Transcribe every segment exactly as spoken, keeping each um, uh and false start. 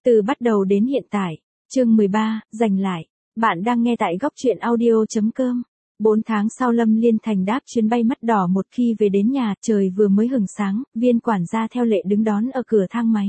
Từ bắt đầu đến hiện tại, chương mười ba, giành lại. Bạn đang nghe tại góc truyện audio.com. Bốn tháng sau Lâm Liên Thành đáp chuyến bay mắt đỏ một khi về đến nhà, trời vừa mới hửng sáng, viên quản gia theo lệ đứng đón ở cửa thang máy.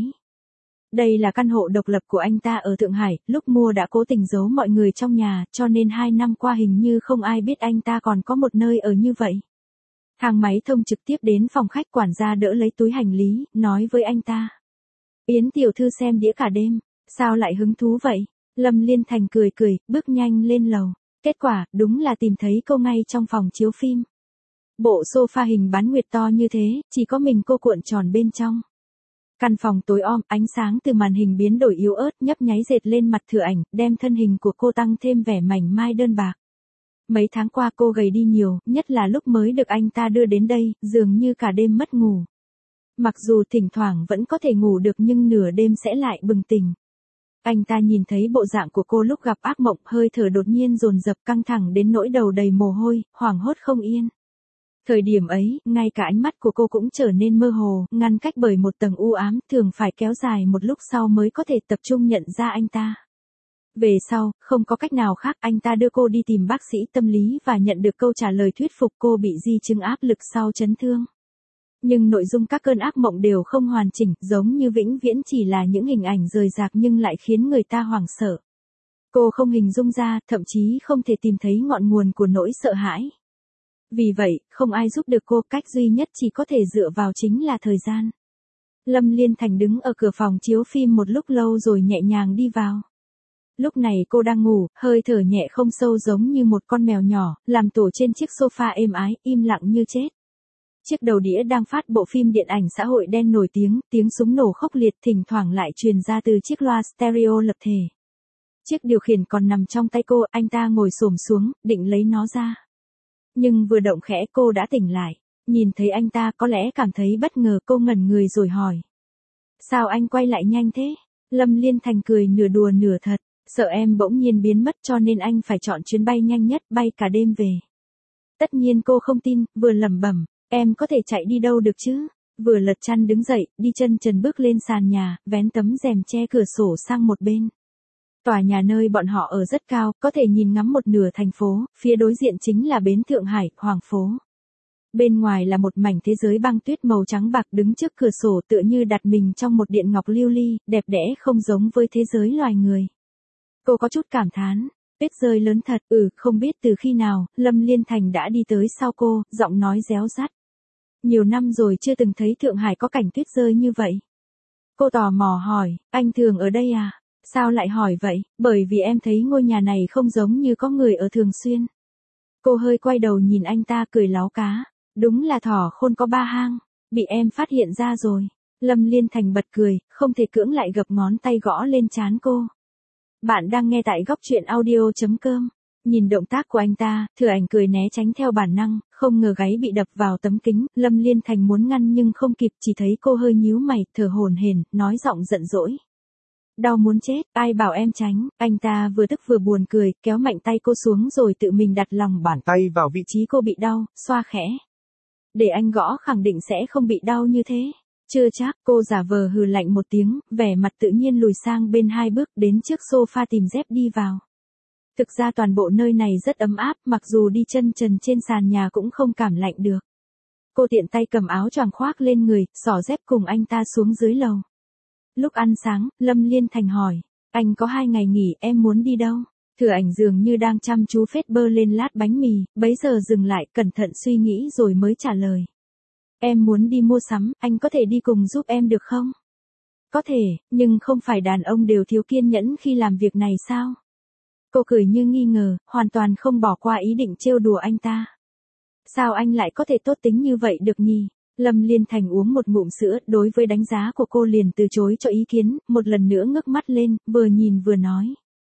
Đây là căn hộ độc lập của anh ta ở Thượng Hải, lúc mua đã cố tình giấu mọi người trong nhà, cho nên hai năm qua hình như không ai biết anh ta còn có một nơi ở như vậy. Thang máy thông trực tiếp đến phòng khách, quản gia đỡ lấy túi hành lý, nói với anh ta. Yến tiểu thư xem đĩa cả đêm, sao lại hứng thú vậy? Lâm Liên Thành cười cười, bước nhanh lên lầu. Kết quả, đúng là tìm thấy cô ngay trong phòng chiếu phim. Bộ sofa hình bán nguyệt to như thế, chỉ có mình cô cuộn tròn bên trong. Căn phòng tối om, ánh sáng từ màn hình biến đổi yếu ớt nhấp nháy dệt lên mặt Thừa Ảnh, đem thân hình của cô tăng thêm vẻ mảnh mai đơn bạc. Mấy tháng qua cô gầy đi nhiều, nhất là lúc mới được anh ta đưa đến đây, dường như cả đêm mất ngủ. Mặc dù thỉnh thoảng vẫn có thể ngủ được nhưng nửa đêm sẽ lại bừng tỉnh. Anh ta nhìn thấy bộ dạng của cô lúc gặp ác mộng, hơi thở đột nhiên dồn dập, căng thẳng đến nỗi đầu đầy mồ hôi, hoảng hốt không yên. Thời điểm ấy, ngay cả ánh mắt của cô cũng trở nên mơ hồ, ngăn cách bởi một tầng u ám, thường phải kéo dài một lúc sau mới có thể tập trung nhận ra anh ta. Về sau, không có cách nào khác, anh ta đưa cô đi tìm bác sĩ tâm lý và nhận được câu trả lời thuyết phục cô bị di chứng áp lực sau chấn thương. Nhưng nội dung các cơn ác mộng đều không hoàn chỉnh, giống như vĩnh viễn chỉ là những hình ảnh rời rạc nhưng lại khiến người ta hoảng sợ. Cô không hình dung ra, thậm chí không thể tìm thấy ngọn nguồn của nỗi sợ hãi. Vì vậy, không ai giúp được cô, cách duy nhất chỉ có thể dựa vào chính là thời gian. Lâm Liên Thành đứng ở cửa phòng chiếu phim một lúc lâu rồi nhẹ nhàng đi vào. Lúc này cô đang ngủ, hơi thở nhẹ không sâu giống như một con mèo nhỏ, làm tổ trên chiếc sofa êm ái, im lặng như chết. Chiếc đầu đĩa đang phát bộ phim điện ảnh xã hội đen nổi tiếng, tiếng súng nổ khốc liệt thỉnh thoảng lại truyền ra từ chiếc loa stereo lập thể. Chiếc điều khiển còn nằm trong tay cô, anh ta ngồi xổm xuống, định lấy nó ra. Nhưng vừa động khẽ cô đã tỉnh lại, nhìn thấy anh ta có lẽ cảm thấy bất ngờ, cô ngẩn người rồi hỏi. Sao anh quay lại nhanh thế? Lâm Liên Thành cười nửa đùa nửa thật, sợ em bỗng nhiên biến mất cho nên anh phải chọn chuyến bay nhanh nhất, bay cả đêm về. Tất nhiên cô không tin, vừa lẩm bẩm. Em có thể chạy đi đâu được chứ? Vừa lật chăn đứng dậy, đi chân trần bước lên sàn nhà, vén tấm rèm che cửa sổ sang một bên. Tòa nhà nơi bọn họ ở rất cao, có thể nhìn ngắm một nửa thành phố, phía đối diện chính là bến Thượng Hải, Hoàng phố. Bên ngoài là một mảnh thế giới băng tuyết màu trắng bạc, đứng trước cửa sổ tựa như đặt mình trong một điện ngọc lưu ly, đẹp đẽ không giống với thế giới loài người. Cô có chút cảm thán. Tuyết rơi lớn thật, ừ, không biết từ khi nào, Lâm Liên Thành đã đi tới sau cô, giọng nói réo rắt. Nhiều năm rồi chưa từng thấy Thượng Hải có cảnh tuyết rơi như vậy. Cô tò mò hỏi, anh thường ở đây à? Sao lại hỏi vậy? Bởi vì em thấy ngôi nhà này không giống như có người ở thường xuyên. Cô hơi quay đầu nhìn anh ta cười láo cá. Đúng là thỏ khôn có ba hang, bị em phát hiện ra rồi. Lâm Liên Thành bật cười, không thể cưỡng lại gập ngón tay gõ lên trán cô. Bạn đang nghe tại góc truyện audio.com. Nhìn động tác của anh ta, Thừa Ảnh cười né tránh theo bản năng, không ngờ gáy bị đập vào tấm kính, Lâm Liên Thành muốn ngăn nhưng không kịp, chỉ thấy cô hơi nhíu mày, thở hổn hển, nói giọng giận dỗi. Đau muốn chết, ai bảo em tránh? Anh ta vừa tức vừa buồn cười, kéo mạnh tay cô xuống rồi tự mình đặt lòng bàn tay vào vị trí cô bị đau, xoa khẽ. Để anh gõ khẳng định sẽ không bị đau như thế. Chưa chắc, cô giả vờ hừ lạnh một tiếng, vẻ mặt tự nhiên lùi sang bên hai bước đến trước sofa tìm dép đi vào. Thực ra toàn bộ nơi này rất ấm áp, mặc dù đi chân trần trên sàn nhà cũng không cảm lạnh được. Cô tiện tay cầm áo choàng khoác lên người, xỏ dép cùng anh ta xuống dưới lầu. Lúc ăn sáng, Lâm Liên Thành hỏi, anh có hai ngày nghỉ, em muốn đi đâu? Thừa Ảnh dường như đang chăm chú phết bơ lên lát bánh mì, bấy giờ dừng lại, cẩn thận suy nghĩ rồi mới trả lời. Em muốn đi mua sắm, anh có thể đi cùng giúp em được không? Có thể, nhưng không phải đàn ông đều thiếu kiên nhẫn khi làm việc này sao? Cô cười như nghi ngờ, hoàn toàn không bỏ qua ý định trêu đùa anh ta. Sao anh lại có thể tốt tính như vậy được nhỉ? Lâm Liên Thành uống một ngụm sữa, đối với đánh giá của cô liền từ chối cho ý kiến, một lần nữa ngước mắt lên, vừa nhìn vừa nói.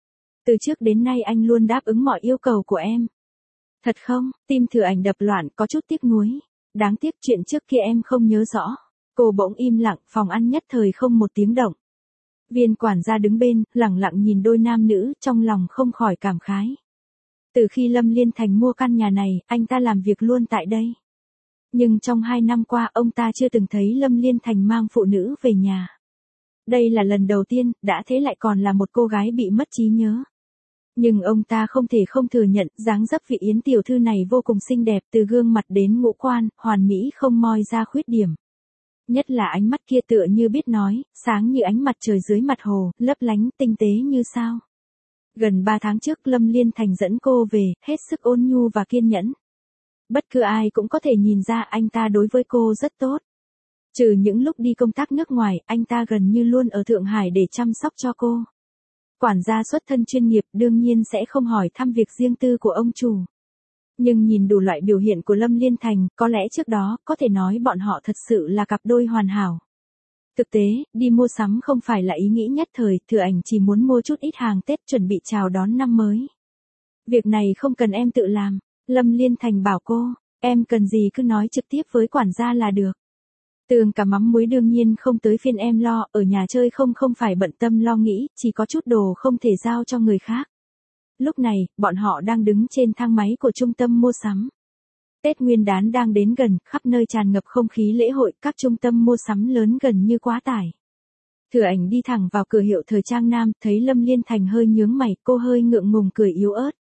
Từ trước đến nay anh luôn đáp ứng mọi yêu cầu của em. Thật không? Tim Thừa Ảnh đập loạn, có chút tiếc nuối. Đáng tiếc chuyện trước kia em không nhớ rõ. Cô bỗng im lặng, phòng ăn nhất thời không một tiếng động. Viên quản gia đứng bên, lẳng lặng nhìn đôi nam nữ, trong lòng không khỏi cảm khái. Từ khi Lâm Liên Thành mua căn nhà này, anh ta làm việc luôn tại đây. Nhưng trong hai năm qua ông ta chưa từng thấy Lâm Liên Thành mang phụ nữ về nhà. đây là lần đầu tiên, đã thế lại còn là một cô gái bị mất trí nhớ. Nhưng ông ta không thể không thừa nhận, dáng dấp vị Yến tiểu thư này vô cùng xinh đẹp, từ gương mặt đến ngũ quan, hoàn mỹ không moi ra khuyết điểm. Nhất là ánh mắt kia tựa như biết nói, sáng như ánh mặt trời dưới mặt hồ, lấp lánh, tinh tế như sao. Gần ba tháng trước Lâm Liên Thành dẫn cô về, hết sức ôn nhu và kiên nhẫn. Bất cứ ai cũng có thể nhìn ra anh ta đối với cô rất tốt. Trừ những lúc đi công tác nước ngoài, anh ta gần như luôn ở Thượng Hải để chăm sóc cho cô. Quản gia xuất thân chuyên nghiệp đương nhiên sẽ không hỏi thăm việc riêng tư của ông chủ. Nhưng nhìn đủ loại biểu hiện của Lâm Liên Thành, có lẽ trước đó, có thể nói bọn họ thật sự là cặp đôi hoàn hảo. Thực tế, đi mua sắm không phải là ý nghĩ nhất thời, Thừa Ảnh chỉ muốn mua chút ít hàng Tết chuẩn bị chào đón năm mới. Việc này không cần em tự làm, Lâm Liên Thành bảo cô, em cần gì cứ nói trực tiếp với quản gia là được. Tường cả mắm muối đương nhiên không tới phiên em lo, ở nhà chơi không không phải bận tâm lo nghĩ, chỉ có chút đồ không thể giao cho người khác. Lúc này, bọn họ đang đứng trên thang máy của trung tâm mua sắm. Tết Nguyên đán đang đến gần, khắp nơi tràn ngập không khí lễ hội, các trung tâm mua sắm lớn gần như quá tải. Thừa Ảnh đi thẳng vào cửa hiệu thời trang nam, thấy Lâm Liên Thành hơi nhướng mày, cô hơi ngượng ngùng cười yếu ớt.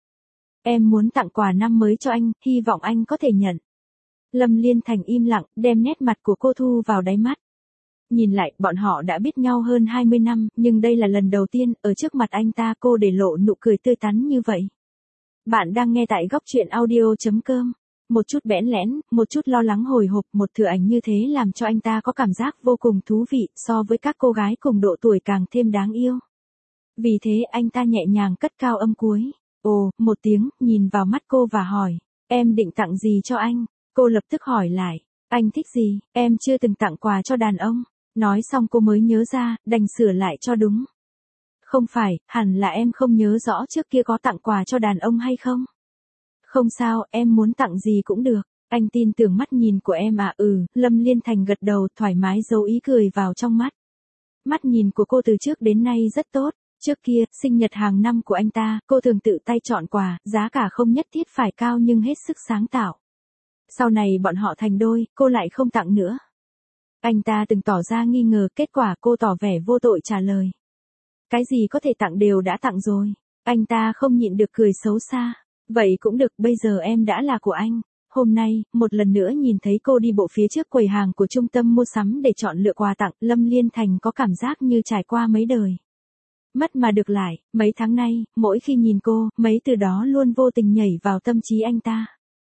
Em muốn tặng quà năm mới cho anh, hy vọng anh có thể nhận. Lâm Liên Thành im lặng, đem nét mặt của cô thu vào đáy mắt. Nhìn lại, bọn họ đã biết nhau hơn hai mươi năm, nhưng đây là lần đầu tiên, ở trước mặt anh ta cô để lộ nụ cười tươi tắn như vậy. Bạn đang nghe tại góc truyện audio chấm com. Một chút bẽn lẽn, một chút lo lắng hồi hộp, một Thừa Ảnh như thế làm cho anh ta có cảm giác vô cùng thú vị, so với các cô gái cùng độ tuổi càng thêm đáng yêu. Vì thế anh ta nhẹ nhàng cất cao âm cuối. Ồ, một tiếng, nhìn vào mắt cô và hỏi. Em định tặng gì cho anh? Cô lập tức hỏi lại. Anh thích gì? Em chưa từng tặng quà cho đàn ông. Nói xong cô mới nhớ ra, đành sửa lại cho đúng. Không phải, hẳn là em không nhớ rõ trước kia có tặng quà cho đàn ông hay không? Không sao, em muốn tặng gì cũng được. Anh tin tưởng mắt nhìn của em à? Ừ, Lâm Liên Thành gật đầu, thoải mái giấu ý cười vào trong mắt. Mắt nhìn của cô từ trước đến nay rất tốt. Trước kia, sinh nhật hàng năm của anh ta, cô thường tự tay chọn quà, giá cả không nhất thiết phải cao nhưng hết sức sáng tạo. Sau này bọn họ thành đôi, cô lại không tặng nữa. Anh ta từng tỏ ra nghi ngờ, kết quả cô tỏ vẻ vô tội trả lời. Cái gì có thể tặng đều đã tặng rồi. Anh ta không nhịn được cười xấu xa. Vậy cũng được, bây giờ em đã là của anh. Hôm nay, một lần nữa nhìn thấy cô đi bộ phía trước quầy hàng của trung tâm mua sắm để chọn lựa quà tặng, Lâm Liên Thành có cảm giác như trải qua mấy đời. Mất mà được lại, mấy tháng nay, mỗi khi nhìn cô, mấy từ đó luôn vô tình nhảy vào tâm trí anh ta.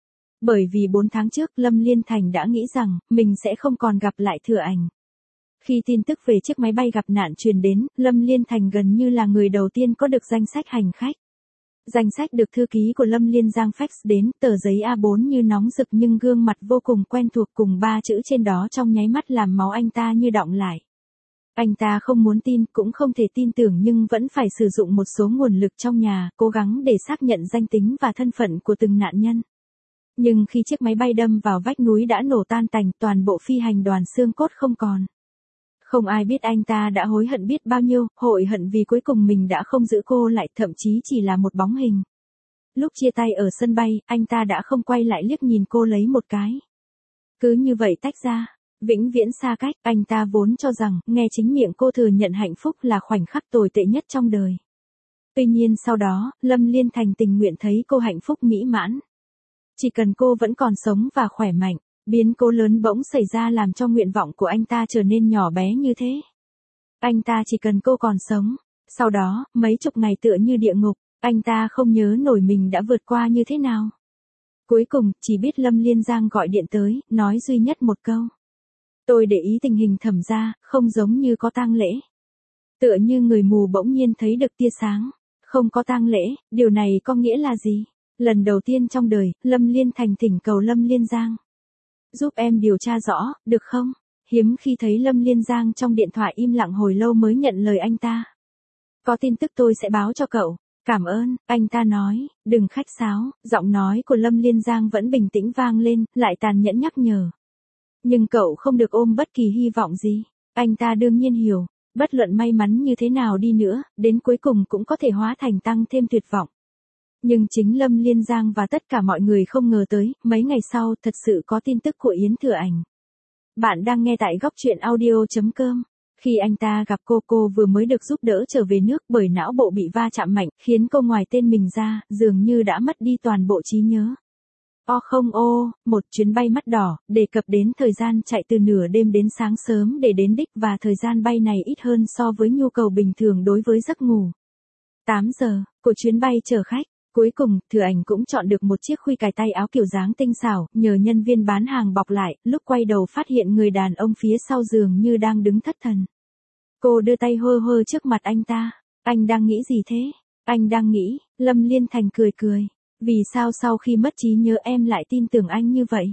Bởi vì bốn tháng trước Lâm Liên Thành đã nghĩ rằng, mình sẽ không còn gặp lại Thừa Ảnh. Khi tin tức về chiếc máy bay gặp nạn truyền đến, Lâm Liên Thành gần như là người đầu tiên có được danh sách hành khách. Danh sách được thư ký của Lâm Liên Giang fax đến, tờ giấy A bốn như nóng rực nhưng gương mặt vô cùng quen thuộc cùng ba chữ trên đó trong nháy mắt làm máu anh ta như đọng lại. Anh ta không muốn tin, cũng không thể tin tưởng nhưng vẫn phải sử dụng một số nguồn lực trong nhà, cố gắng để xác nhận danh tính và thân phận của từng nạn nhân. Nhưng khi chiếc máy bay đâm vào vách núi đã nổ tan tành, toàn bộ phi hành đoàn xương cốt không còn. Không ai biết anh ta đã hối hận biết bao nhiêu, hối hận vì cuối cùng mình đã không giữ cô lại, thậm chí chỉ là một bóng hình. Lúc chia tay ở sân bay, anh ta đã không quay lại liếc nhìn cô lấy một cái. Cứ như vậy tách ra, vĩnh viễn xa cách, anh ta vốn cho rằng, nghe chính miệng cô thừa nhận hạnh phúc là khoảnh khắc tồi tệ nhất trong đời. Tuy nhiên sau đó, Lâm Liên Thành tình nguyện thấy cô hạnh phúc mỹ mãn. Chỉ cần cô vẫn còn sống và khỏe mạnh, biến cố lớn bỗng xảy ra làm cho nguyện vọng của anh ta trở nên nhỏ bé như thế. Anh ta chỉ cần cô còn sống. Sau đó, mấy chục ngày tựa như địa ngục, anh ta không nhớ nổi mình đã vượt qua như thế nào. Cuối cùng, chỉ biết Lâm Liên Giang gọi điện tới, nói duy nhất một câu. Tôi để ý tình hình Thẩm gia, không giống như có tang lễ. Tựa như người mù bỗng nhiên thấy được tia sáng. Không có tang lễ, điều này có nghĩa là gì? Lần đầu tiên trong đời, Lâm Liên Thành thỉnh cầu Lâm Liên Giang. Giúp em điều tra rõ, được không? Hiếm khi thấy Lâm Liên Giang trong điện thoại im lặng hồi lâu mới nhận lời anh ta. Có tin tức tôi sẽ báo cho cậu. Cảm ơn, anh ta nói, đừng khách sáo, giọng nói của Lâm Liên Giang vẫn bình tĩnh vang lên, lại tàn nhẫn nhắc nhở. Nhưng cậu không được ôm bất kỳ hy vọng gì. Anh ta đương nhiên hiểu, bất luận may mắn như thế nào đi nữa, đến cuối cùng cũng có thể hóa thành tăng thêm tuyệt vọng. Nhưng chính Lâm Liên Giang và tất cả mọi người không ngờ tới, mấy ngày sau thật sự có tin tức của Yến Thừa Ảnh. Bạn đang nghe tại góc truyện audio chấm com. Khi anh ta gặp cô, cô vừa mới được giúp đỡ trở về nước bởi não bộ bị va chạm mạnh, khiến cô ngoài tên mình ra, dường như đã mất đi toàn bộ trí nhớ. O không ô, một chuyến bay mắt đỏ, đề cập đến thời gian chạy từ nửa đêm đến sáng sớm để đến đích và thời gian bay này ít hơn so với nhu cầu bình thường đối với giấc ngủ. tám giờ, của chuyến bay chở khách. Cuối cùng, Thừa Ảnh cũng chọn được một chiếc khuy cài tay áo kiểu dáng tinh xảo, nhờ nhân viên bán hàng bọc lại, lúc quay đầu phát hiện người đàn ông phía sau giường như đang đứng thất thần. Cô đưa tay hơ hơ trước mặt anh ta. Anh đang nghĩ gì thế? Anh đang nghĩ, Lâm Liên Thành cười cười. Vì sao sau khi mất trí nhớ em lại tin tưởng anh như vậy?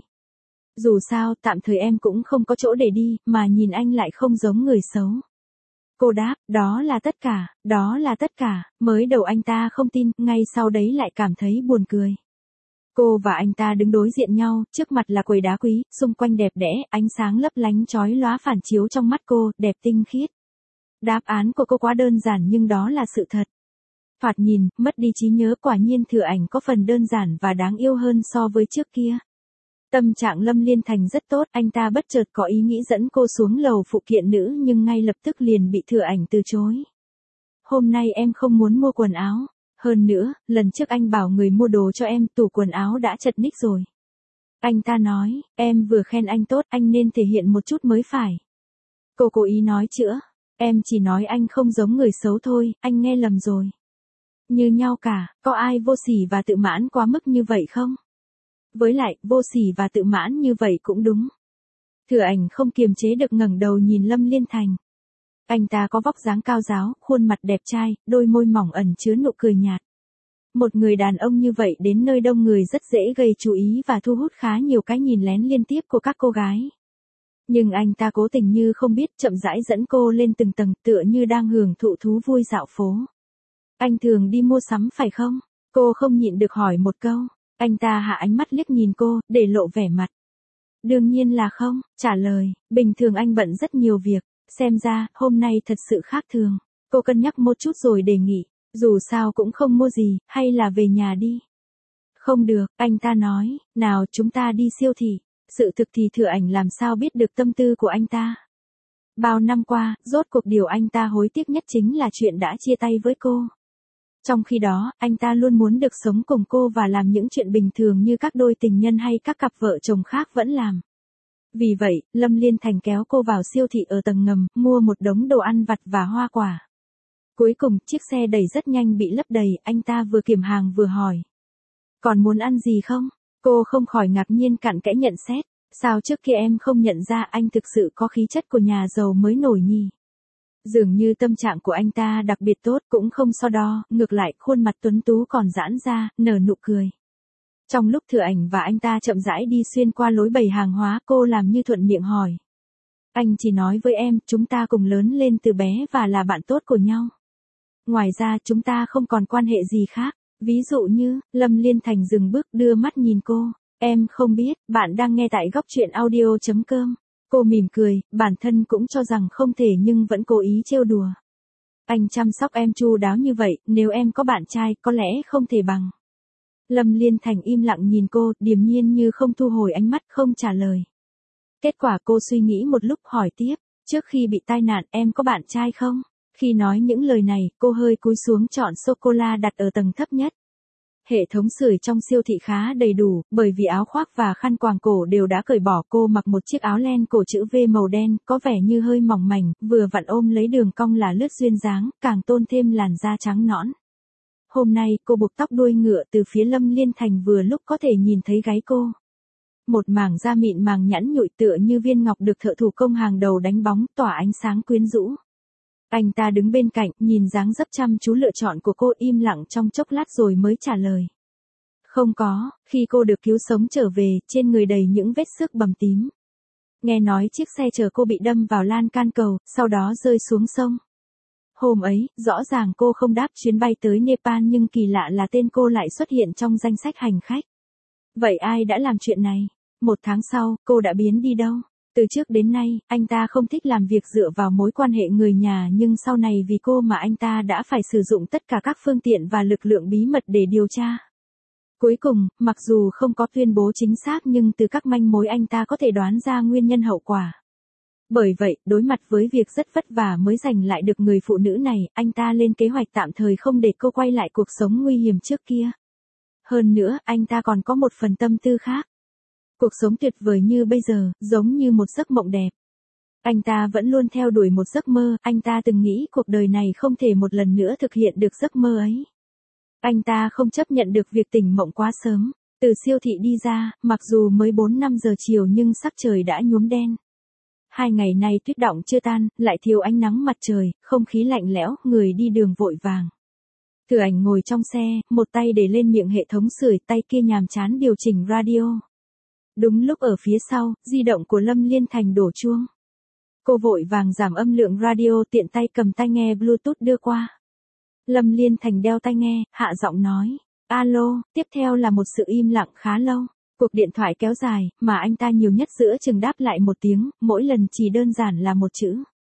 Dù sao, tạm thời em cũng không có chỗ để đi, mà nhìn anh lại không giống người xấu. Cô đáp, đó là tất cả, đó là tất cả, mới đầu anh ta không tin, ngay sau đấy lại cảm thấy buồn cười. Cô và anh ta đứng đối diện nhau, trước mặt là quầy đá quý, xung quanh đẹp đẽ, ánh sáng lấp lánh chói lóa phản chiếu trong mắt cô, đẹp tinh khiết. Đáp án của cô quá đơn giản nhưng đó là sự thật. Thoạt nhìn, mất đi trí nhớ quả nhiên Thừa Ảnh có phần đơn giản và đáng yêu hơn so với trước kia. Tâm trạng Lâm Liên Thành rất tốt, anh ta bất chợt có ý nghĩ dẫn cô xuống lầu phụ kiện nữ nhưng ngay lập tức liền bị Thừa Ảnh từ chối. Hôm nay em không muốn mua quần áo. Hơn nữa, lần trước anh bảo người mua đồ cho em, tủ quần áo đã chật ních rồi. Anh ta nói, em vừa khen anh tốt, anh nên thể hiện một chút mới phải. Cô cố ý nói chữa, em chỉ nói anh không giống người xấu thôi, anh nghe lầm rồi. Như nhau cả, có ai vô sỉ và tự mãn quá mức như vậy không? Với lại, vô sỉ và tự mãn như vậy cũng đúng. Thừa Ảnh không kiềm chế được ngẩng đầu nhìn Lâm Liên Thành. Anh ta có vóc dáng cao ráo, khuôn mặt đẹp trai, đôi môi mỏng ẩn chứa nụ cười nhạt. Một người đàn ông như vậy đến nơi đông người rất dễ gây chú ý và thu hút khá nhiều cái nhìn lén liên tiếp của các cô gái. Nhưng anh ta cố tình như không biết, chậm rãi dẫn cô lên từng tầng, tựa như đang hưởng thụ thú vui dạo phố. Anh thường đi mua sắm phải không? Cô không nhịn được hỏi một câu. Anh ta hạ ánh mắt liếc nhìn cô, để lộ vẻ mặt. Đương nhiên là không, trả lời, bình thường anh bận rất nhiều việc, xem ra, hôm nay thật sự khác thường. Cô cân nhắc một chút rồi đề nghị, dù sao cũng không mua gì, hay là về nhà đi. Không được, anh ta nói, nào chúng ta đi siêu thị. Sự thực thì Thừa Ảnh làm sao biết được tâm tư của anh ta. Bao năm qua, rốt cuộc điều anh ta hối tiếc nhất chính là chuyện đã chia tay với cô. Trong khi đó, anh ta luôn muốn được sống cùng cô và làm những chuyện bình thường như các đôi tình nhân hay các cặp vợ chồng khác vẫn làm. Vì vậy, Lâm Liên Thành kéo cô vào siêu thị ở tầng ngầm, mua một đống đồ ăn vặt và hoa quả. Cuối cùng, chiếc xe đẩy rất nhanh bị lấp đầy, anh ta vừa kiểm hàng vừa hỏi. Còn muốn ăn gì không? Cô không khỏi ngạc nhiên cặn kẽ nhận xét. Sao trước kia em không nhận ra anh thực sự có khí chất của nhà giàu mới nổi nhỉ? Dường như tâm trạng của anh ta đặc biệt tốt, cũng không so đo, ngược lại khuôn mặt tuấn tú còn giãn ra, nở nụ cười. Trong lúc Thừa Ảnh và anh ta chậm rãi đi xuyên qua lối bày hàng hóa, cô làm như thuận miệng hỏi. Anh chỉ nói với em, chúng ta cùng lớn lên từ bé và là bạn tốt của nhau. Ngoài ra chúng ta không còn quan hệ gì khác. Ví dụ như, Lâm Liên Thành dừng bước đưa mắt nhìn cô. Em không biết, bạn đang nghe tại góc truyện audio chấm com. Cô mỉm cười, bản thân cũng cho rằng không thể nhưng vẫn cố ý trêu đùa. Anh chăm sóc em chu đáo như vậy, nếu em có bạn trai, có lẽ không thể bằng. Lâm Liên Thành im lặng nhìn cô, điềm nhiên như không thu hồi ánh mắt, không trả lời. Kết quả cô suy nghĩ một lúc hỏi tiếp, trước khi bị tai nạn em có bạn trai không? Khi nói những lời này, cô hơi cúi xuống chọn sô-cô-la đặt ở tầng thấp nhất. Hệ thống sưởi trong siêu thị khá đầy đủ, bởi vì áo khoác và khăn quàng cổ đều đã cởi bỏ. Cô mặc một chiếc áo len cổ chữ V màu đen, có vẻ như hơi mỏng mảnh, vừa vặn ôm lấy đường cong là lướt duyên dáng, càng tôn thêm làn da trắng nõn. Hôm nay, cô buộc tóc đuôi ngựa từ phía Lâm Liên Thành vừa lúc có thể nhìn thấy gáy cô. Một mảng da mịn màng nhẵn nhụi tựa như viên ngọc được thợ thủ công hàng đầu đánh bóng, tỏa ánh sáng quyến rũ. Anh ta đứng bên cạnh, nhìn dáng dấp chăm chú lựa chọn của cô, im lặng trong chốc lát rồi mới trả lời. Không có, khi cô được cứu sống trở về, trên người đầy những vết xước bầm tím. Nghe nói chiếc xe chở cô bị đâm vào lan can cầu, sau đó rơi xuống sông. Hôm ấy, rõ ràng cô không đáp chuyến bay tới Nepal nhưng kỳ lạ là tên cô lại xuất hiện trong danh sách hành khách. Vậy ai đã làm chuyện này? Một tháng sau, cô đã biến đi đâu? Từ trước đến nay, anh ta không thích làm việc dựa vào mối quan hệ người nhà nhưng sau này vì cô mà anh ta đã phải sử dụng tất cả các phương tiện và lực lượng bí mật để điều tra. Cuối cùng, mặc dù không có tuyên bố chính xác nhưng từ các manh mối anh ta có thể đoán ra nguyên nhân hậu quả. Bởi vậy, đối mặt với việc rất vất vả mới giành lại được người phụ nữ này, anh ta lên kế hoạch tạm thời không để cô quay lại cuộc sống nguy hiểm trước kia. Hơn nữa, anh ta còn có một phần tâm tư khác. Cuộc sống tuyệt vời như bây giờ, giống như một giấc mộng đẹp. Anh ta vẫn luôn theo đuổi một giấc mơ, anh ta từng nghĩ cuộc đời này không thể một lần nữa thực hiện được giấc mơ ấy. Anh ta không chấp nhận được việc tỉnh mộng quá sớm. Từ siêu thị đi ra, mặc dù mới bốn năm giờ chiều nhưng sắc trời đã nhuốm đen. Hai ngày nay tuyết đọng chưa tan, lại thiếu ánh nắng mặt trời, không khí lạnh lẽo, người đi đường vội vàng. Từ Ảnh ngồi trong xe, một tay để lên miệng hệ thống sưởi, tay kia nhàm chán điều chỉnh radio. Đúng lúc ở phía sau, di động của Lâm Liên Thành đổ chuông. Cô vội vàng giảm âm lượng radio, tiện tay cầm tai nghe Bluetooth đưa qua. Lâm Liên Thành đeo tai nghe, hạ giọng nói. Alo, tiếp theo là một sự im lặng khá lâu. Cuộc điện thoại kéo dài, mà anh ta nhiều nhất giữa chừng đáp lại một tiếng, mỗi lần chỉ đơn giản là một chữ.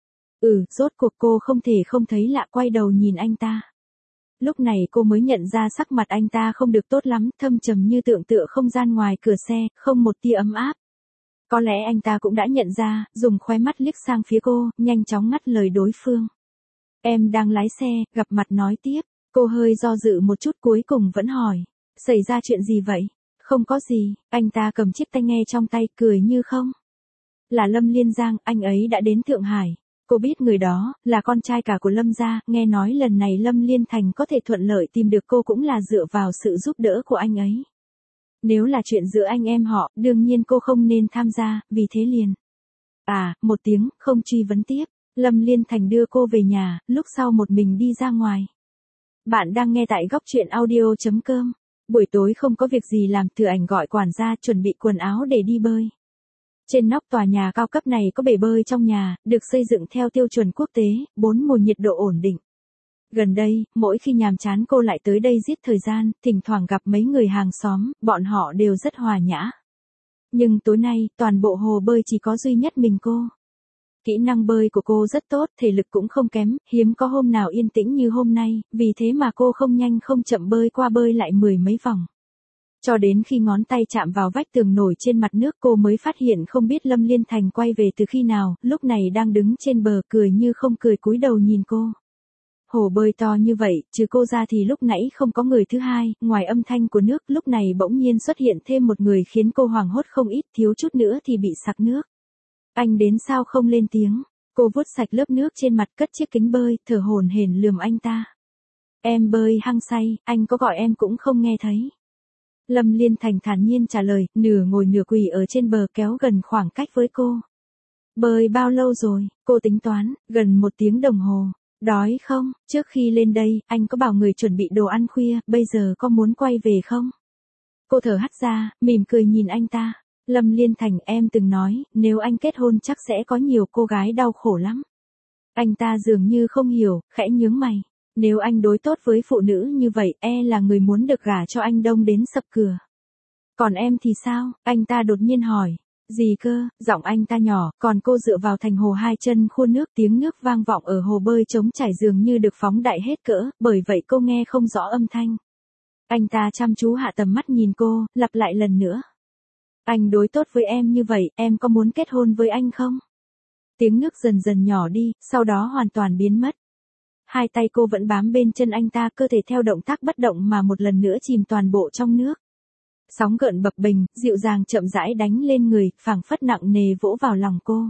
Ừ, rốt cuộc cô không thể không thấy lạ, quay đầu nhìn anh ta. Lúc này cô mới nhận ra sắc mặt anh ta không được tốt lắm, thâm trầm như tượng tựa không gian ngoài cửa xe, không một tia ấm áp. Có lẽ anh ta cũng đã nhận ra, dùng khóe mắt liếc sang phía cô, nhanh chóng ngắt lời đối phương. Em đang lái xe, gặp mặt nói tiếp. Cô hơi do dự một chút cuối cùng vẫn hỏi. Xảy ra chuyện gì vậy? Không có gì, anh ta cầm chiếc tai nghe trong tay, cười như không. Là Lâm Liên Giang, anh ấy đã đến Thượng Hải. Cô biết người đó, là con trai cả của Lâm gia, nghe nói lần này Lâm Liên Thành có thể thuận lợi tìm được cô cũng là dựa vào sự giúp đỡ của anh ấy. Nếu là chuyện giữa anh em họ, đương nhiên cô không nên tham gia, vì thế liền. À, một tiếng, không truy vấn tiếp. Lâm Liên Thành đưa cô về nhà, lúc sau một mình đi ra ngoài. Bạn đang nghe tại góc truyện audio chấm com. Buổi tối không có việc gì làm, Từ Ảnh gọi quản gia chuẩn bị quần áo để đi bơi. Trên nóc tòa nhà cao cấp này có bể bơi trong nhà, được xây dựng theo tiêu chuẩn quốc tế, bốn mùa nhiệt độ ổn định. Gần đây, mỗi khi nhàm chán cô lại tới đây giết thời gian, thỉnh thoảng gặp mấy người hàng xóm, bọn họ đều rất hòa nhã. Nhưng tối nay, toàn bộ hồ bơi chỉ có duy nhất mình cô. Kỹ năng bơi của cô rất tốt, thể lực cũng không kém, hiếm có hôm nào yên tĩnh như hôm nay, vì thế mà cô không nhanh không chậm bơi qua bơi lại mười mấy vòng. Cho đến khi ngón tay chạm vào vách tường nổi trên mặt nước cô mới phát hiện không biết Lâm Liên Thành quay về từ khi nào, lúc này đang đứng trên bờ cười như không cười cúi đầu nhìn cô. Hồ bơi to như vậy, trừ cô ra thì lúc nãy không có người thứ hai, ngoài âm thanh của nước lúc này bỗng nhiên xuất hiện thêm một người khiến cô hoảng hốt không ít, thiếu chút nữa thì bị sặc nước. Anh đến sao không lên tiếng? Cô vuốt sạch lớp nước trên mặt, cất chiếc kính bơi, thở hổn hển lườm anh ta. Em bơi hăng say, anh có gọi em cũng không nghe thấy. Lâm Liên Thành thản nhiên trả lời, nửa ngồi nửa quỳ ở trên bờ kéo gần khoảng cách với cô. Bơi bao lâu rồi? Cô tính toán, gần một tiếng đồng hồ. Đói không? Trước khi lên đây, anh có bảo người chuẩn bị đồ ăn khuya, bây giờ có muốn quay về không? Cô thở hắt ra, mỉm cười nhìn anh ta. Lâm Liên Thành, em từng nói, nếu anh kết hôn chắc sẽ có nhiều cô gái đau khổ lắm. Anh ta dường như không hiểu, khẽ nhướng mày. Nếu anh đối tốt với phụ nữ như vậy, e là người muốn được gả cho anh đông đến sập cửa. Còn em thì sao? Anh ta đột nhiên hỏi. Gì cơ? Giọng anh ta nhỏ, còn cô dựa vào thành hồ hai chân khuôn nước, tiếng nước vang vọng ở hồ bơi trống trải dường như được phóng đại hết cỡ, bởi vậy cô nghe không rõ âm thanh. Anh ta chăm chú hạ tầm mắt nhìn cô, lặp lại lần nữa. Anh đối tốt với em như vậy, em có muốn kết hôn với anh không? Tiếng nước dần dần nhỏ đi, sau đó hoàn toàn biến mất. Hai tay cô vẫn bám bên chân anh ta, cơ thể theo động tác bất động mà một lần nữa chìm toàn bộ trong nước. Sóng gợn bập bềnh, dịu dàng chậm rãi đánh lên người, phảng phất nặng nề vỗ vào lòng cô.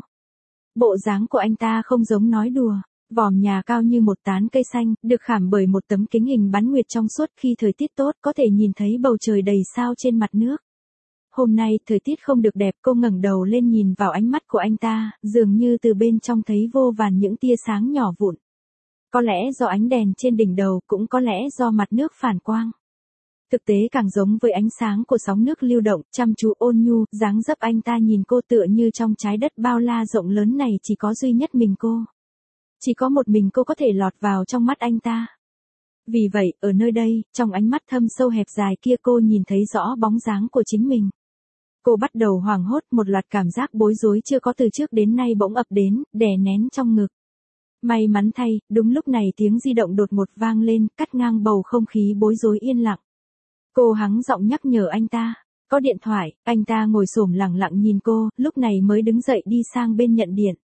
Bộ dáng của anh ta không giống nói đùa. Vòm nhà cao như một tán cây xanh, được khảm bởi một tấm kính hình bán nguyệt trong suốt, khi thời tiết tốt có thể nhìn thấy bầu trời đầy sao trên mặt nước. Hôm nay, thời tiết không được đẹp, cô ngẩng đầu lên nhìn vào ánh mắt của anh ta, dường như từ bên trong thấy vô vàn những tia sáng nhỏ vụn. Có lẽ do ánh đèn trên đỉnh đầu, cũng có lẽ do mặt nước phản quang. Thực tế càng giống với ánh sáng của sóng nước lưu động, chăm chú ôn nhu, dáng dấp anh ta nhìn cô tựa như trong trái đất bao la rộng lớn này chỉ có duy nhất mình cô. Chỉ có một mình cô có thể lọt vào trong mắt anh ta. Vì vậy, ở nơi đây, trong ánh mắt thâm sâu hẹp dài kia cô nhìn thấy rõ bóng dáng của chính mình. Cô bắt đầu hoảng hốt, một loạt cảm giác bối rối chưa có từ trước đến nay bỗng ập đến, đè nén trong ngực. May mắn thay, đúng lúc này tiếng di động đột ngột vang lên, cắt ngang bầu không khí bối rối yên lặng. Cô hắng giọng nhắc nhở anh ta. Có điện thoại, anh ta ngồi xổm lặng lặng nhìn cô, lúc này mới đứng dậy đi sang bên nhận điện.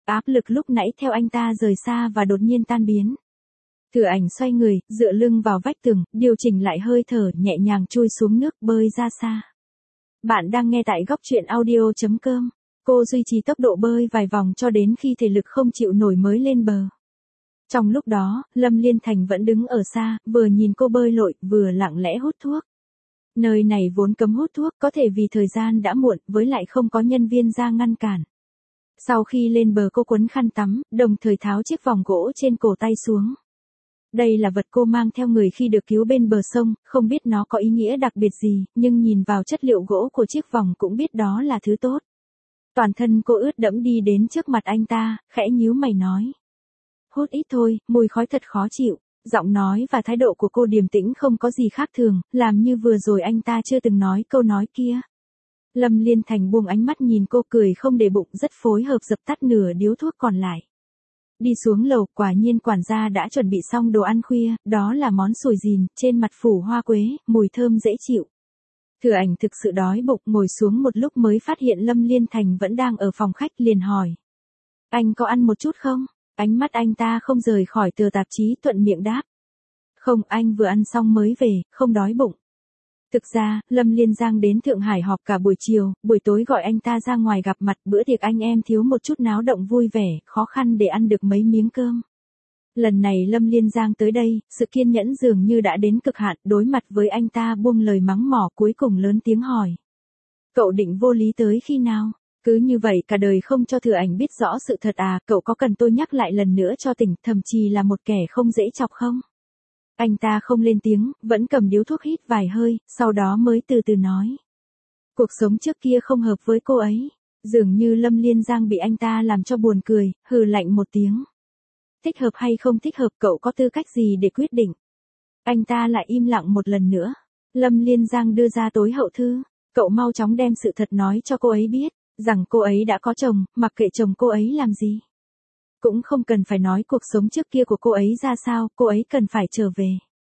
Áp lực lúc nãy theo anh ta rời xa và đột nhiên tan biến. Thừa Ảnh xoay người, dựa lưng vào vách tường, điều chỉnh lại hơi thở, nhẹ nhàng chui xuống nước, bơi ra xa. Bạn đang nghe tại góc truyện audio chấm com. Cô duy trì tốc độ bơi vài vòng cho đến khi thể lực không chịu nổi mới lên bờ. Trong lúc đó, Lâm Liên Thành vẫn đứng ở xa, vừa nhìn cô bơi lội, vừa lặng lẽ hút thuốc. Nơi này vốn cấm hút thuốc, có thể vì thời gian đã muộn, với lại không có nhân viên ra ngăn cản. Sau khi lên bờ cô quấn khăn tắm, đồng thời tháo chiếc vòng gỗ trên cổ tay xuống. Đây là vật cô mang theo người khi được cứu bên bờ sông, không biết nó có ý nghĩa đặc biệt gì, nhưng nhìn vào chất liệu gỗ của chiếc vòng cũng biết đó là thứ tốt. Toàn thân cô ướt đẫm đi đến trước mặt anh ta, khẽ nhíu mày nói. Hút ít thôi, mùi khói thật khó chịu. Giọng nói và thái độ của cô điềm tĩnh không có gì khác thường, làm như vừa rồi anh ta chưa từng nói câu nói kia. Lâm Liên Thành buông ánh mắt nhìn cô, cười không để bụng, rất phối hợp dập tắt nửa điếu thuốc còn lại. Đi xuống lầu, quả nhiên quản gia đã chuẩn bị xong đồ ăn khuya, đó là món sùi dìn, trên mặt phủ hoa quế, mùi thơm dễ chịu. Thừa Ảnh thực sự đói bụng, ngồi xuống một lúc mới phát hiện Lâm Liên Thành vẫn đang ở phòng khách, liền hỏi. Anh có ăn một chút không? Ánh mắt anh ta không rời khỏi tờ tạp chí, thuận miệng đáp. Không, anh vừa ăn xong mới về, không đói bụng. Thực ra, Lâm Liên Giang đến Thượng Hải họp cả buổi chiều, buổi tối gọi anh ta ra ngoài gặp mặt, bữa tiệc anh em thiếu một chút náo động vui vẻ, khó khăn để ăn được mấy miếng cơm. Lần này Lâm Liên Giang tới đây, sự kiên nhẫn dường như đã đến cực hạn, đối mặt với anh ta buông lời mắng mỏ, cuối cùng lớn tiếng hỏi. Cậu định vô lý tới khi nào? Cứ như vậy cả đời không cho Thừa Ảnh biết rõ sự thật à, cậu có cần tôi nhắc lại lần nữa cho tỉnh, thậm chí là một kẻ không dễ chọc không? Anh ta không lên tiếng, vẫn cầm điếu thuốc hít vài hơi, sau đó mới từ từ nói. Cuộc sống trước kia không hợp với cô ấy. Dường như Lâm Liên Giang bị anh ta làm cho buồn cười, hừ lạnh một tiếng. Thích hợp hay không thích hợp, cậu có tư cách gì để quyết định? Anh ta lại im lặng một lần nữa. Lâm Liên Giang đưa ra tối hậu thư. Cậu mau chóng đem sự thật nói cho cô ấy biết, rằng cô ấy đã có chồng, mặc kệ chồng cô ấy làm gì. Cũng không cần phải nói cuộc sống trước kia của cô ấy ra sao, cô ấy cần phải trở về.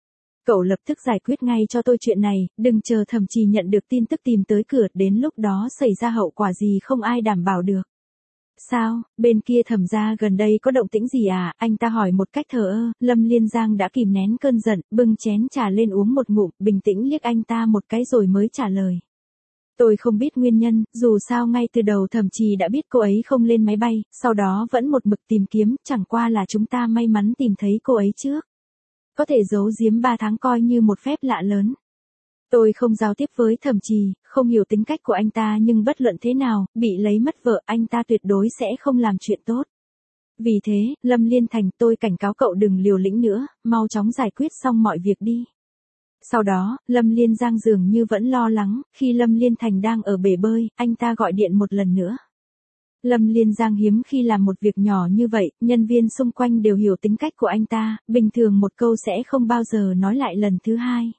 Cậu lập tức giải quyết ngay cho tôi chuyện này, đừng chờ Thẩm Trì nhận được tin tức tìm tới cửa, đến lúc đó xảy ra hậu quả gì không ai đảm bảo được. Sao, bên kia Thẩm gia gần đây có động tĩnh gì à? Anh ta hỏi một cách thờ ơ. Lâm Liên Giang đã kìm nén cơn giận, bưng chén trà lên uống một ngụm, bình tĩnh liếc anh ta một cái rồi mới trả lời. Tôi không biết nguyên nhân, dù sao ngay từ đầu Thẩm Trì đã biết cô ấy không lên máy bay, sau đó vẫn một mực tìm kiếm, chẳng qua là chúng ta may mắn tìm thấy cô ấy trước. Có thể giấu giếm ba tháng coi như một phép lạ lớn. Tôi không giao tiếp với Thẩm Trì, không hiểu tính cách của anh ta, nhưng bất luận thế nào, bị lấy mất vợ, anh ta tuyệt đối sẽ không làm chuyện tốt. Vì thế, Lâm Liên Thành, tôi cảnh cáo cậu đừng liều lĩnh nữa, mau chóng giải quyết xong mọi việc đi. Sau đó, Lâm Liên Giang dường như vẫn lo lắng, khi Lâm Liên Thành đang ở bể bơi, anh ta gọi điện một lần nữa. Lâm Liên Giang hiếm khi làm một việc nhỏ như vậy, nhân viên xung quanh đều hiểu tính cách của anh ta, bình thường một câu sẽ không bao giờ nói lại lần thứ hai.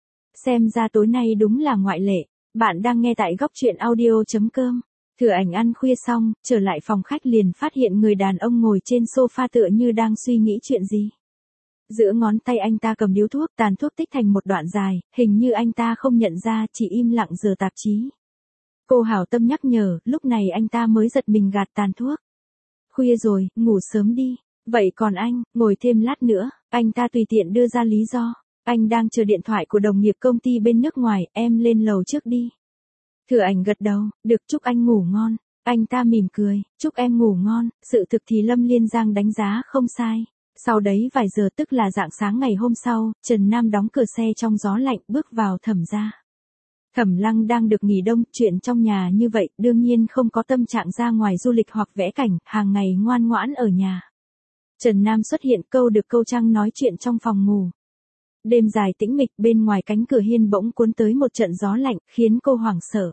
Xem ra tối nay đúng là ngoại lệ. Bạn đang nghe tại góc truyện audio chấm com. Thừa Ảnh ăn khuya xong, trở lại phòng khách liền phát hiện người đàn ông ngồi trên sofa tựa như đang suy nghĩ chuyện gì. Giữa ngón tay anh ta cầm điếu thuốc, tàn thuốc tích thành một đoạn dài, hình như anh ta không nhận ra, chỉ im lặng giở tạp chí. Cô hảo tâm nhắc nhở, lúc này anh ta mới giật mình gạt tàn thuốc. Khuya rồi, ngủ sớm đi. Vậy còn anh, ngồi thêm lát nữa, anh ta tùy tiện đưa ra lý do. Anh đang chờ điện thoại của đồng nghiệp công ty bên nước ngoài, em lên lầu trước đi. Thừa Ảnh gật đầu, được, chúc anh ngủ ngon. Anh ta mỉm cười, chúc em ngủ ngon. Sự thực thì Lâm Liên Giang đánh giá không sai. Sau đấy vài giờ, tức là rạng sáng ngày hôm sau, Trần Nam đóng cửa xe trong gió lạnh, bước vào Thẩm gia. Thẩm Lăng đang được nghỉ đông, chuyện trong nhà như vậy, đương nhiên không có tâm trạng ra ngoài du lịch hoặc vẽ cảnh, hàng ngày ngoan ngoãn ở nhà. Trần Nam xuất hiện, câu được câu trăng nói chuyện trong phòng ngủ. Đêm dài tĩnh mịch, bên ngoài cánh cửa hiên bỗng cuốn tới một trận gió lạnh, khiến cô hoảng sợ.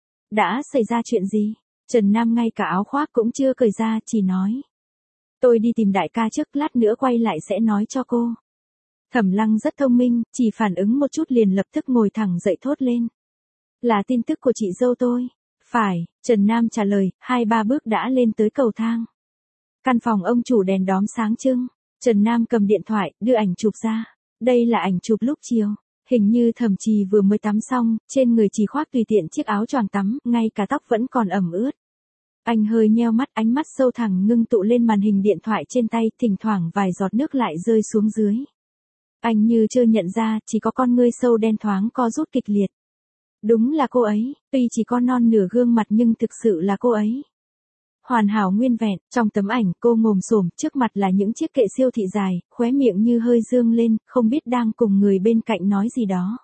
Đã xảy ra chuyện gì? Trần Nam ngay cả áo khoác cũng chưa cởi ra, chỉ nói. Tôi đi tìm đại ca trước, lát nữa quay lại sẽ nói cho cô. Thẩm Lăng rất thông minh, chỉ phản ứng một chút liền lập tức ngồi thẳng dậy thốt lên. Là tin tức của chị dâu tôi. Phải, Trần Nam trả lời, hai ba bước đã lên tới cầu thang. Căn phòng ông chủ đèn đóm sáng trưng. Trần Nam cầm điện thoại, đưa ảnh chụp ra. Đây là ảnh chụp lúc chiều. Hình như Thẩm Trì vừa mới tắm xong, trên người chỉ khoác tùy tiện chiếc áo choàng tắm, ngay cả tóc vẫn còn ẩm ướt. Anh hơi nheo mắt, ánh mắt sâu thẳm ngưng tụ lên màn hình điện thoại trên tay, thỉnh thoảng vài giọt nước lại rơi xuống dưới. Anh như chưa nhận ra, chỉ có con ngươi sâu đen thoáng co rút kịch liệt. Đúng là cô ấy, tuy chỉ có non nửa gương mặt nhưng thực sự là cô ấy. Hoàn hảo nguyên vẹn, trong tấm ảnh cô ngồm xổm, trước mặt là những chiếc kệ siêu thị dài, khóe miệng như hơi dương lên, không biết đang cùng người bên cạnh nói gì đó.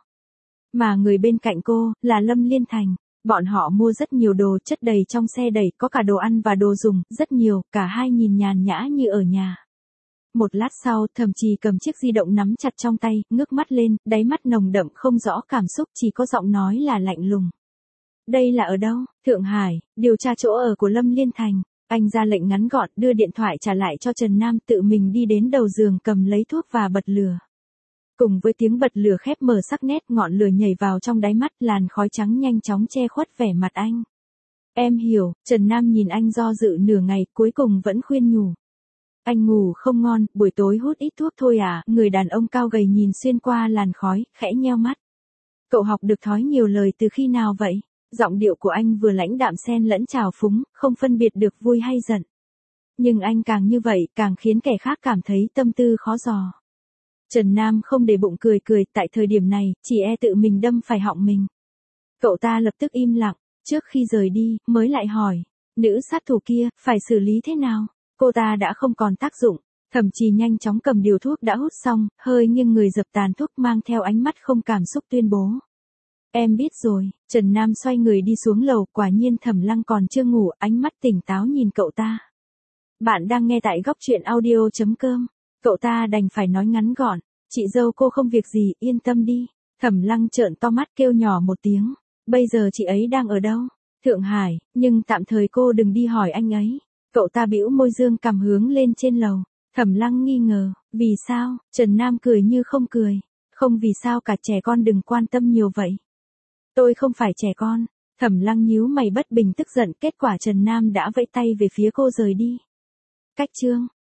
Mà người bên cạnh cô, là Lâm Liên Thành. Bọn họ mua rất nhiều đồ, chất đầy trong xe đẩy, có cả đồ ăn và đồ dùng, rất nhiều, cả hai nhìn nhàn nhã như ở nhà. Một lát sau, Thẩm Trì cầm chiếc di động nắm chặt trong tay, ngước mắt lên, đáy mắt nồng đậm không rõ cảm xúc, chỉ có giọng nói là lạnh lùng. Đây là ở đâu? Thượng Hải, điều tra chỗ ở của Lâm Liên Thành. Anh ra lệnh ngắn gọn, đưa điện thoại trả lại cho Trần Nam, tự mình đi đến đầu giường cầm lấy thuốc và bật lửa. Cùng với tiếng bật lửa khép mở sắc nét, ngọn lửa nhảy vào trong đáy mắt, làn khói trắng nhanh chóng che khuất vẻ mặt anh. Em hiểu, Trần Nam nhìn anh do dự nửa ngày, cuối cùng vẫn khuyên nhủ. Anh ngủ không ngon, buổi tối hút ít thuốc thôi à? Người đàn ông cao gầy nhìn xuyên qua làn khói, khẽ nheo mắt. Cậu học được thói nhiều lời từ khi nào vậy? Giọng điệu của anh vừa lãnh đạm xen lẫn trào phúng, không phân biệt được vui hay giận. Nhưng anh càng như vậy, càng khiến kẻ khác cảm thấy tâm tư khó dò. Trần Nam không để bụng cười cười, tại thời điểm này, chỉ e tự mình đâm phải họng mình. Cậu ta lập tức im lặng, trước khi rời đi, mới lại hỏi, nữ sát thủ kia, phải xử lý thế nào? Cô ta đã không còn tác dụng, Thẩm Trì nhanh chóng cầm điều thuốc đã hút xong, hơi nghiêng người dập tàn thuốc mang theo ánh mắt không cảm xúc tuyên bố. Em biết rồi, Trần Nam xoay người đi xuống lầu, quả nhiên Thẩm Lăng còn chưa ngủ, ánh mắt tỉnh táo nhìn cậu ta. Bạn đang nghe tại góc truyện audio chấm com. Cậu ta đành phải nói ngắn gọn, chị dâu cô không việc gì, yên tâm đi. Thẩm Lăng trợn to mắt kêu nhỏ một tiếng, bây giờ chị ấy đang ở đâu? Thượng Hải, nhưng tạm thời cô đừng đi hỏi anh ấy. Cậu ta bĩu môi dương cằm hướng lên trên lầu. Thẩm Lăng nghi ngờ, vì sao? Trần Nam cười như không cười, không vì sao cả, trẻ con đừng quan tâm nhiều vậy. Tôi không phải trẻ con. Thẩm Lăng nhíu mày bất bình tức giận, kết quả Trần Nam đã vẫy tay về phía cô rời đi. Cách chương